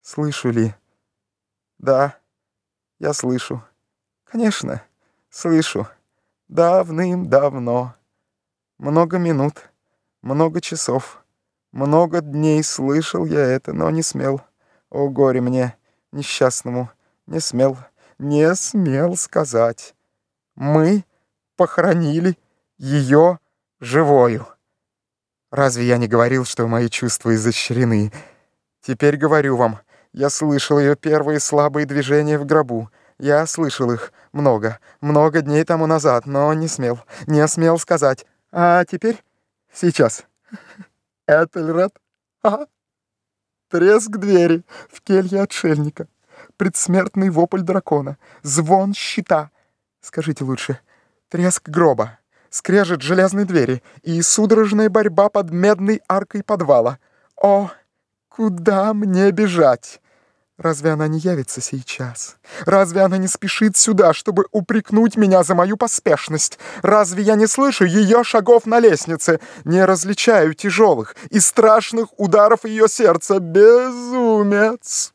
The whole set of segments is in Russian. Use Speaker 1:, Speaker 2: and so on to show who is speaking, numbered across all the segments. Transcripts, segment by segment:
Speaker 1: Слышу ли? Да, я слышу. Конечно, слышу. Давным-давно. Много минут, много часов, много дней слышал я это, но не смел. О, горе мне, несчастному, не смел сказать. Мы похоронили ее живою. Разве я не говорил, что мои чувства изощрены? Теперь говорю вам, я слышал ее первые слабые движения в гробу. Я слышал их много дней тому назад, но не смел сказать. А теперь, сейчас. Этельред, ага. Треск двери в келье отшельника, предсмертный вопль дракона, звон щита. Скажите лучше, треск гроба, скрежет железной двери и судорожная борьба под медной аркой подвала. О, куда мне бежать? Разве она не явится сейчас? Разве она не спешит сюда, чтобы упрекнуть меня за мою поспешность? Разве я не слышу ее шагов на лестнице? Не различаю тяжелых и страшных ударов ее сердца? Безумец!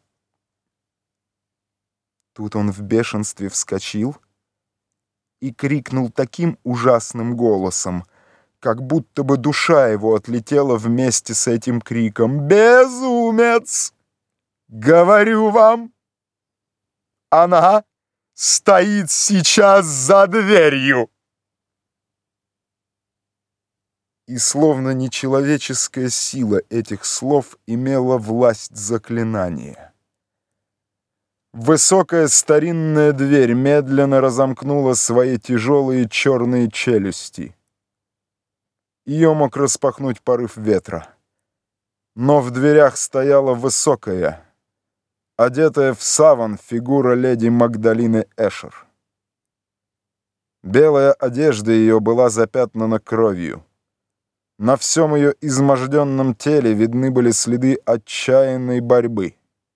Speaker 1: Тут он в бешенстве вскочил и крикнул таким ужасным голосом, как будто бы душа его отлетела вместе с этим криком. «Безумец! Говорю вам, она стоит сейчас за дверью!» И словно нечеловеческая сила этих слов имела власть заклинания. Высокая старинная дверь медленно разомкнула свои тяжелые черные челюсти. Ее мог распахнуть порыв ветра. Но в дверях стояла высокая, одетая в саван фигура леди Магдалины Эшер. Белая одежда ее была запятнана кровью. На всем ее изможденном теле видны были следы отчаянной борьбы.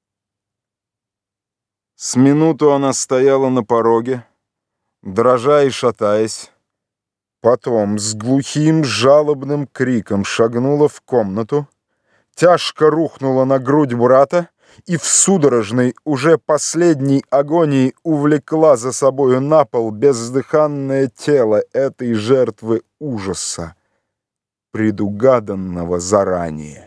Speaker 1: С минуту она стояла на пороге, дрожа и шатаясь. Потом с глухим жалобным криком шагнула в комнату, тяжко рухнула на грудь брата и в судорожной, уже последней агонии увлекла за собою на пол бездыханное тело этой жертвы ужаса, предугаданного заранее.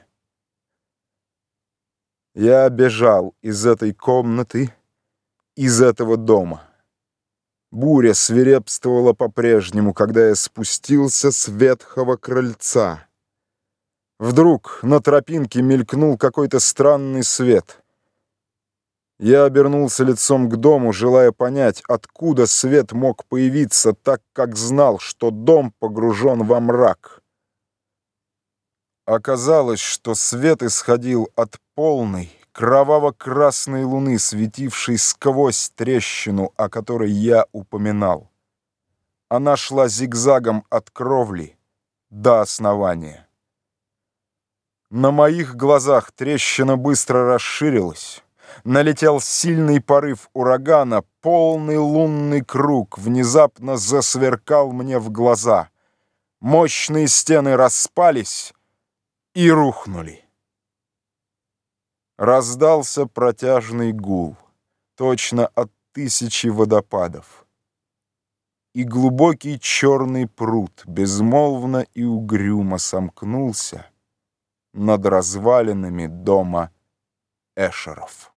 Speaker 1: Я бежал из этой комнаты, из этого дома. Буря свирепствовала по-прежнему, когда я спустился с ветхого крыльца. Вдруг на тропинке мелькнул какой-то странный свет. Я обернулся лицом к дому, желая понять, откуда свет мог появиться, так как знал, что дом погружен во мрак. Оказалось, что свет исходил от полной, кроваво-красной луны, светившей сквозь трещину, о которой я упоминал. Она шла зигзагом от кровли до основания. На моих глазах трещина быстро расширилась. Налетел сильный порыв урагана, полный лунный круг внезапно засверкал мне в глаза. Мощные стены распались и рухнули. Раздался протяжный гул, точно от 1000 водопадов. И глубокий черный пруд безмолвно и угрюмо сомкнулся над развалинами дома Эшеров.